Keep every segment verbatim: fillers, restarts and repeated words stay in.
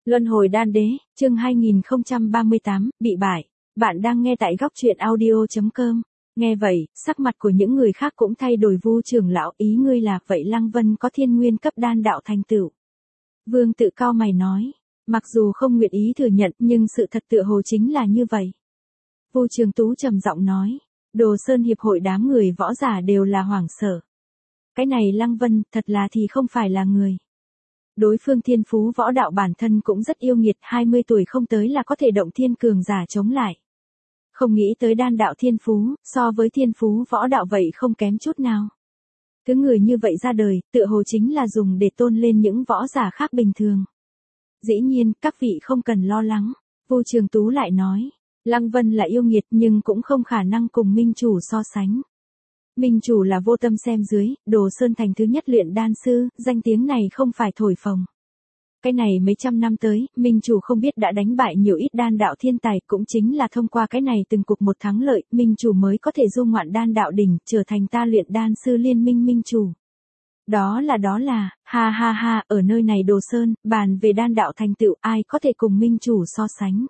Luân hồi đan đế, chương hai nghìn không trăm ba mươi tám, bị bại. Bạn đang nghe tại góc truyện audio chấm com. Nghe vậy, sắc mặt của những người khác cũng thay đổi. Vu trưởng lão, ý ngươi là vậy Lăng Vân có thiên nguyên cấp đan đạo thành tựu. Vương Tự cau mày nói, mặc dù không nguyện ý thừa nhận nhưng sự thật tựa hồ chính là như vậy. Vu Trường Tú trầm giọng nói, Đồ Sơn hiệp hội đám người võ giả đều là hoảng sợ. Cái này Lăng Vân thật là thì không phải là người. Đối phương thiên phú võ đạo bản thân cũng rất yêu nghiệt, hai mươi tuổi không tới là có thể động thiên cường giả chống lại. Không nghĩ tới đan đạo thiên phú, so với thiên phú võ đạo vậy không kém chút nào. Thứ người như vậy ra đời, tựa hồ chính là dùng để tôn lên những võ giả khác bình thường. Dĩ nhiên, các vị không cần lo lắng, Vu Trường Tú lại nói, Lăng Vân là yêu nghiệt nhưng cũng không khả năng cùng Minh Chủ so sánh. Minh Chủ là vô tâm xem dưới, Đồ Sơn thành thứ nhất luyện đan sư, danh tiếng này không phải thổi phồng. Cái này mấy trăm năm tới, Minh Chủ không biết đã đánh bại nhiều ít đan đạo thiên tài, cũng chính là thông qua cái này từng cuộc một thắng lợi, Minh Chủ mới có thể du ngoạn đan đạo đỉnh, trở thành ta luyện đan sư liên minh Minh Chủ. Đó là đó là, ha ha ha, ở nơi này Đồ Sơn, bàn về đan đạo thành tựu, ai có thể cùng Minh Chủ so sánh.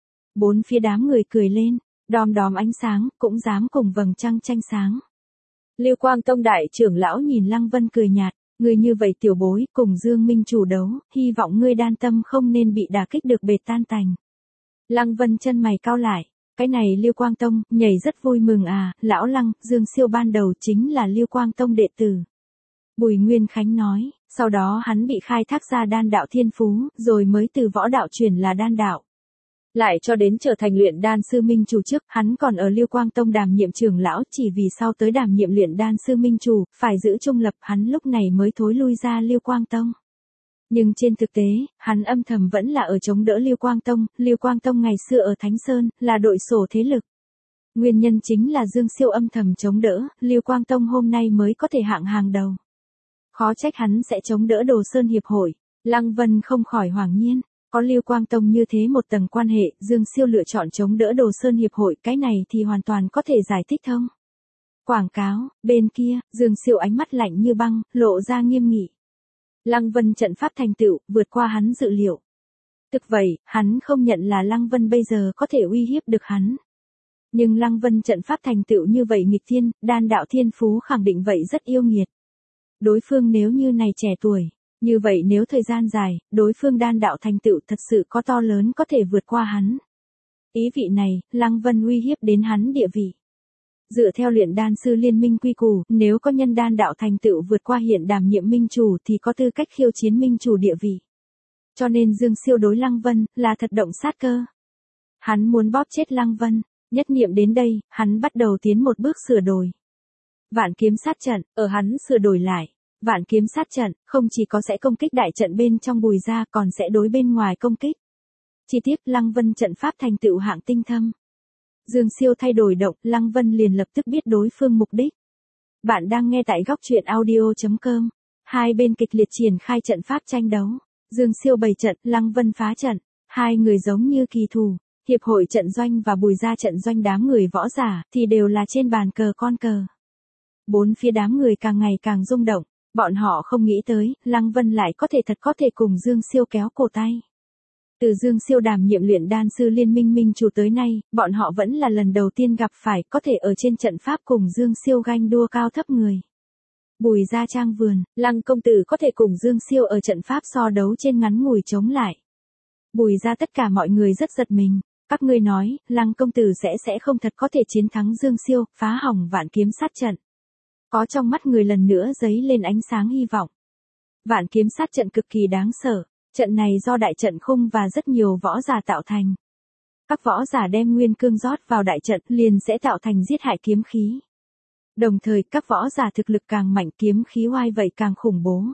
Bốn phía đám người cười lên, đom đóm ánh sáng, cũng dám cùng vầng trăng tranh sáng. Lưu Quang Tông đại trưởng lão nhìn Lăng Vân cười nhạt, ngươi như vậy tiểu bối, cùng Dương Minh Chủ đấu, hy vọng ngươi đan tâm không nên bị đả kích được bệt tan tành. Lăng Vân chân mày cau lại, cái này Lưu Quang Tông, nhảy rất vui mừng à, lão Lăng, Dương Siêu ban đầu chính là Lưu Quang Tông đệ tử. Bùi Nguyên Khánh nói, sau đó hắn bị khai thác ra đan đạo thiên phú, rồi mới từ võ đạo chuyển là đan đạo. Lại cho đến trở thành luyện đan sư Minh Chủ trước, hắn còn ở Lưu Quang Tông đảm nhiệm trưởng lão, chỉ vì sau tới đảm nhiệm luyện đan sư Minh Chủ, phải giữ trung lập, hắn lúc này mới thối lui ra Lưu Quang Tông. Nhưng trên thực tế, hắn âm thầm vẫn là ở chống đỡ Lưu Quang Tông, Lưu Quang Tông ngày xưa ở Thánh Sơn, là đội sổ thế lực. Nguyên nhân chính là Dương Siêu âm thầm chống đỡ, Lưu Quang Tông hôm nay mới có thể hạng hàng đầu. Khó trách hắn sẽ chống đỡ Đồ Sơn hiệp hội, Lăng Vân không khỏi hoảng nhiên. Có Lưu Quang Tông như thế một tầng quan hệ, Dương Siêu lựa chọn chống đỡ Đồ Sơn hiệp hội, cái này thì hoàn toàn có thể giải thích thông. Quảng cáo, bên kia, Dương Siêu ánh mắt lạnh như băng, lộ ra nghiêm nghị. Lăng Vân trận pháp thành tựu, vượt qua hắn dự liệu. Thực vậy, hắn không nhận là Lăng Vân bây giờ có thể uy hiếp được hắn. Nhưng Lăng Vân trận pháp thành tựu như vậy nghịch thiên, đan đạo thiên phú khẳng định vậy rất yêu nghiệt. Đối phương nếu như này trẻ tuổi. Như vậy nếu thời gian dài, đối phương đan đạo thành tựu thật sự có to lớn có thể vượt qua hắn. Ý vị này, Lăng Vân uy hiếp đến hắn địa vị. Dựa theo luyện đan sư liên minh quy củ, nếu có nhân đan đạo thành tựu vượt qua hiện đảm nhiệm Minh Chủ thì có tư cách khiêu chiến Minh Chủ địa vị. Cho nên Dương Siêu đối Lăng Vân là thật động sát cơ. Hắn muốn bóp chết Lăng Vân, nhất niệm đến đây, hắn bắt đầu tiến một bước sửa đổi. Vạn kiếm sát trận, ở hắn sửa đổi lại. Vạn kiếm sát trận, không chỉ có sẽ công kích đại trận bên trong Bùi gia còn sẽ đối bên ngoài công kích. Chi tiết Lăng Vân trận pháp thành tựu hạng tinh thâm. Dương Siêu thay đổi động, Lăng Vân liền lập tức biết đối phương mục đích. Bạn đang nghe tại góc truyện audio chấm com. Hai bên kịch liệt triển khai trận pháp tranh đấu. Dương Siêu bày trận, Lăng Vân phá trận. Hai người giống như kỳ thù. Hiệp hội trận doanh và Bùi gia trận doanh đám người võ giả thì đều là trên bàn cờ con cờ. Bốn phía đám người càng ngày càng rung động. Bọn họ không nghĩ tới, Lăng Vân lại có thể thật có thể cùng Dương Siêu kéo cổ tay. Từ Dương Siêu đảm nhiệm luyện đan sư liên minh Minh Chủ tới nay, bọn họ vẫn là lần đầu tiên gặp phải có thể ở trên trận pháp cùng Dương Siêu ganh đua cao thấp người. Bùi gia trang vườn, Lăng công tử có thể cùng Dương Siêu ở trận pháp so đấu trên ngắn ngủi chống lại. Bùi gia tất cả mọi người rất giật mình, các ngươi nói, Lăng công tử sẽ sẽ không thật có thể chiến thắng Dương Siêu, phá hỏng vạn kiếm sát trận. Có trong mắt người lần nữa dấy lên ánh sáng hy vọng. Vạn kiếm sát trận cực kỳ đáng sợ, trận này do đại trận khung và rất nhiều võ giả tạo thành. Các võ giả đem nguyên cương rót vào đại trận liền sẽ tạo thành giết hại kiếm khí. Đồng thời các võ giả thực lực càng mạnh kiếm khí oai vậy càng khủng bố.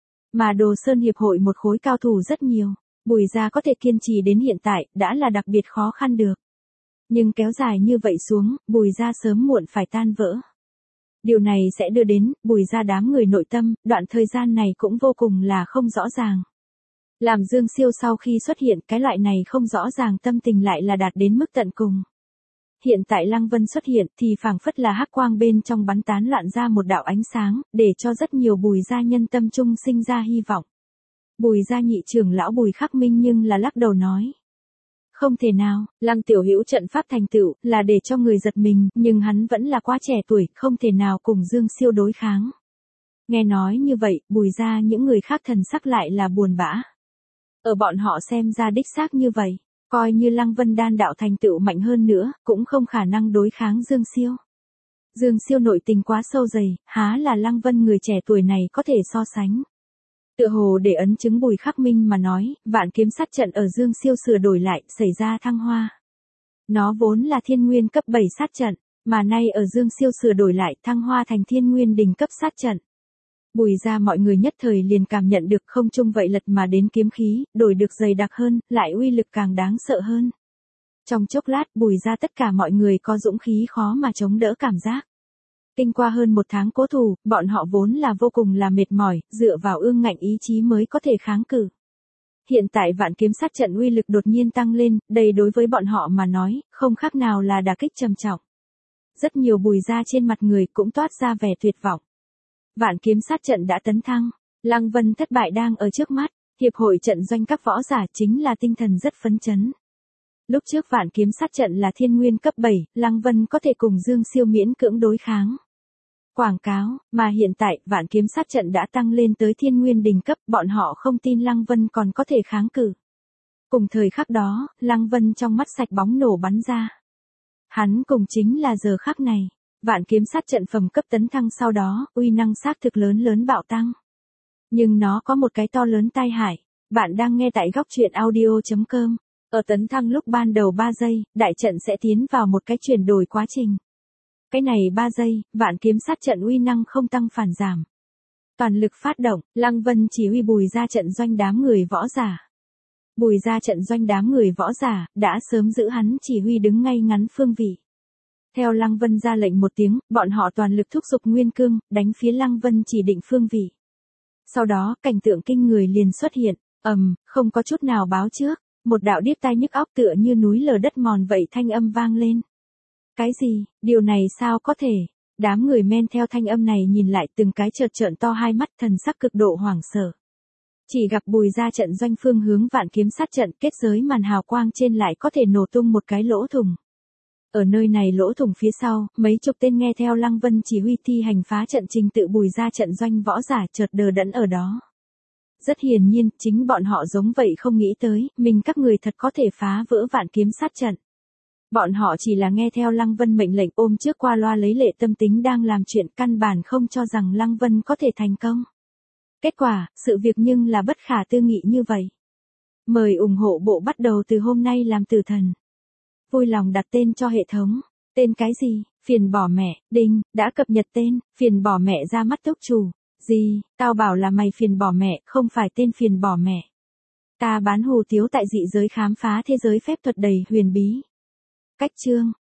Mà Đồ Sơn hiệp hội một khối cao thủ rất nhiều, Bùi gia có thể kiên trì đến hiện tại đã là đặc biệt khó khăn được. Nhưng kéo dài như vậy xuống, Bùi gia sớm muộn phải tan vỡ. Điều này sẽ đưa đến, Bùi gia đám người nội tâm, đoạn thời gian này cũng vô cùng là không rõ ràng. Làm Dương Siêu sau khi xuất hiện, cái loại này không rõ ràng tâm tình lại là đạt đến mức tận cùng. Hiện tại Lăng Vân xuất hiện thì phảng phất là hắc quang bên trong bắn tán loạn ra một đạo ánh sáng, để cho rất nhiều Bùi gia nhân tâm trung sinh ra hy vọng. Bùi gia nhị trưởng lão Bùi Khắc Minh nhưng là lắc đầu nói. Không thể nào, Lăng Tiểu Hữu trận pháp thành tựu là để cho người giật mình, nhưng hắn vẫn là quá trẻ tuổi, không thể nào cùng Dương Siêu đối kháng. Nghe nói như vậy, Bùi gia những người khác thần sắc lại là buồn bã. Ở bọn họ xem ra đích xác như vậy, coi như Lăng Vân đan đạo thành tựu mạnh hơn nữa, cũng không khả năng đối kháng Dương Siêu. Dương Siêu nội tình quá sâu dày, há là Lăng Vân người trẻ tuổi này có thể so sánh. Tựa hồ để ấn chứng Bùi Khắc Minh mà nói, vạn kiếm sát trận ở Dương Siêu sửa đổi lại, xảy ra thăng hoa. Nó vốn là thiên nguyên cấp bảy sát trận, mà nay ở Dương Siêu sửa đổi lại thăng hoa thành thiên nguyên đỉnh cấp sát trận. Bùi ra mọi người nhất thời liền cảm nhận được không chung vậy lật mà đến kiếm khí, đổi được dày đặc hơn, lại uy lực càng đáng sợ hơn. Trong chốc lát Bùi ra tất cả mọi người có dũng khí khó mà chống đỡ cảm giác. Kinh qua hơn một tháng cố thủ, bọn họ vốn là vô cùng là mệt mỏi, dựa vào ương ngạnh ý chí mới có thể kháng cự. Hiện tại vạn kiếm sát trận uy lực đột nhiên tăng lên, đây đối với bọn họ mà nói, không khác nào là đả kích trầm trọng. Rất nhiều Bùi ra trên mặt người cũng toát ra vẻ tuyệt vọng. Vạn kiếm sát trận đã tấn thăng, Lăng Vân thất bại đang ở trước mắt, hiệp hội trận doanh các võ giả chính là tinh thần rất phấn chấn. Lúc trước vạn kiếm sát trận là thiên nguyên cấp bảy, Lăng Vân có thể cùng Dương Siêu miễn cưỡng đối kháng. Quảng cáo, mà hiện tại vạn kiếm sát trận đã tăng lên tới thiên nguyên đỉnh cấp, bọn họ không tin Lăng Vân còn có thể kháng cự. Cùng thời khắc đó, Lăng Vân trong mắt sạch bóng nổ bắn ra. Hắn cùng chính là giờ khắc này, vạn kiếm sát trận phẩm cấp tấn thăng sau đó, uy năng xác thực lớn lớn bạo tăng. Nhưng nó có một cái to lớn tai hại, bạn đang nghe tại góc truyện audio chấm com. Ở tấn thăng lúc ban đầu ba giây, đại trận sẽ tiến vào một cái chuyển đổi quá trình. Cái này ba giây, vạn kiếm sát trận uy năng không tăng phản giảm. Toàn lực phát động, Lăng Vân chỉ huy Bùi ra trận doanh đám người võ giả. Bùi ra trận doanh đám người võ giả, đã sớm giữ hắn chỉ huy đứng ngay ngắn phương vị. Theo Lăng Vân ra lệnh một tiếng, bọn họ toàn lực thúc giục nguyên cương, đánh phía Lăng Vân chỉ định phương vị. Sau đó, cảnh tượng kinh người liền xuất hiện, ầm, um, không có chút nào báo trước. Một đạo điếc tai nhức óc tựa như núi lở đất mòn vậy thanh âm vang lên. Cái gì, điều này sao có thể? Đám người men theo thanh âm này nhìn lại từng cái chợt trợn to hai mắt thần sắc cực độ hoảng sợ. Chỉ gặp Bùi ra trận doanh phương hướng vạn kiếm sát trận kết giới màn hào quang trên lại có thể nổ tung một cái lỗ thủng. Ở nơi này lỗ thủng phía sau, mấy chục tên nghe theo Lăng Vân chỉ huy thi hành phá trận trình tự Bùi ra trận doanh võ giả chợt đờ đẫn ở đó. Rất hiển nhiên, chính bọn họ giống vậy không nghĩ tới, mình các người thật có thể phá vỡ vạn kiếm sát trận. Bọn họ chỉ là nghe theo Lăng Vân mệnh lệnh ôm trước qua loa lấy lệ tâm tính đang làm chuyện căn bản không cho rằng Lăng Vân có thể thành công. Kết quả, sự việc nhưng là bất khả tư nghị như vậy. Mời ủng hộ bộ bắt đầu từ hôm nay làm tử thần. Vui lòng đặt tên cho hệ thống. Tên cái gì? Phiền bỏ mẹ, đinh, đã cập nhật tên, phiền bỏ mẹ ra mắt túc chủ. Gì, tao bảo là mày phiền bỏ mẹ, không phải tên phiền bỏ mẹ. Ta bán hù tiếu tại dị giới khám phá thế giới phép thuật đầy huyền bí. Cách chương,